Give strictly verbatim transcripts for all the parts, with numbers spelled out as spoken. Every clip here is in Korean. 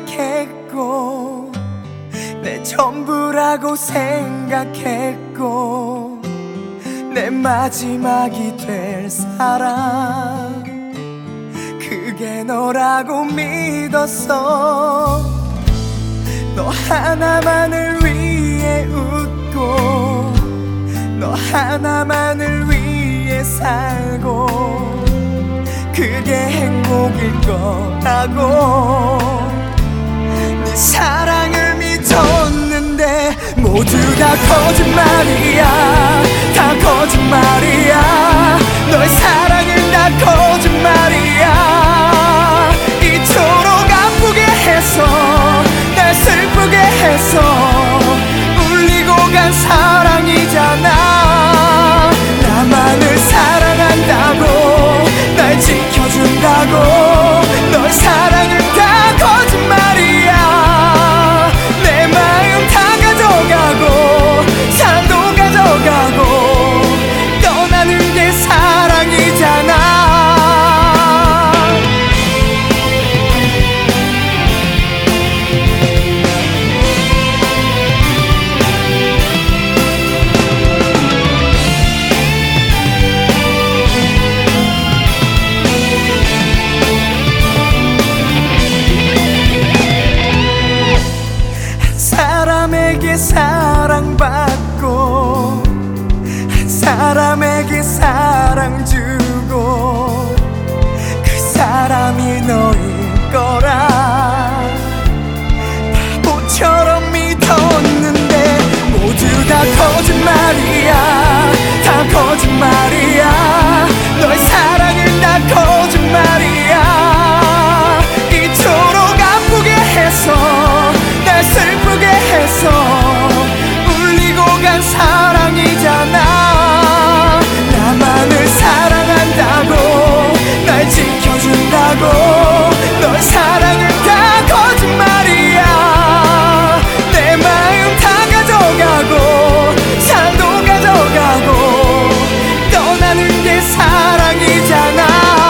생각했고 내 전부라고 생각했고 내 마지막이 될 사람 그게 너라고 믿었어. 너 하나만을 위해 웃고 너 하나만을 위해 살고 그게 행복일 거라고 네 사랑을 믿었는데 모두 다 거짓말이야. 다 거짓말이야. 너의 사랑은 다 거짓말이야. 이토록 아프게 해서 날 슬프게 해서 울리고 간 사랑이잖아. 나만을 사랑한다고 날 지켜준다고 너의 사랑은 다 거짓말이야. 내 마음 다 가져가고 사랑도 가져가고 떠나는 게 사랑이잖아. 사람에게 사랑받고 한 사람에게 사랑 주고 그 사람이 너일 거라 바보처럼 믿었는데 모두 다 거짓말이야. 다 거짓말이야. 너의 사랑은 다 거짓말이야. 이토록 아프게 해서 날 슬프게 해서 울리고 간 사랑이잖아. 나만을 사랑한다고 날 지켜준다고 너의 사랑은 다 거짓말이야. 내 마음 다 가져가고 사랑도 가져가고 떠나는 게 사랑이잖아.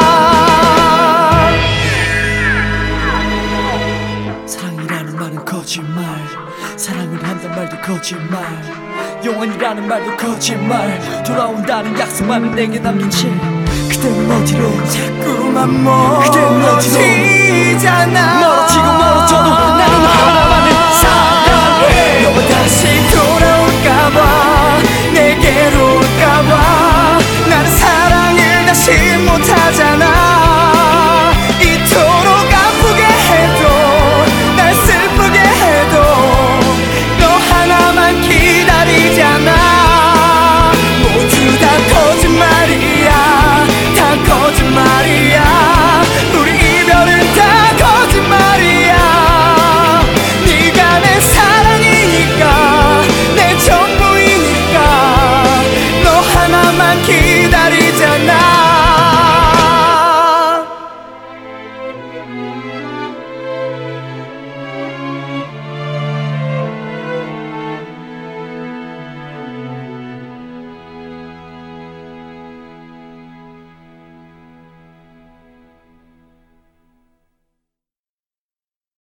사랑이라는 말은 거짓말, 사랑을 한단 말도 거짓말, 영원이라는 말도 거짓말, 돌아온다는 약속만을 내게 남긴 채 그대는 어디로 자꾸만 멀어지잖아. 멀어지고 멀어지고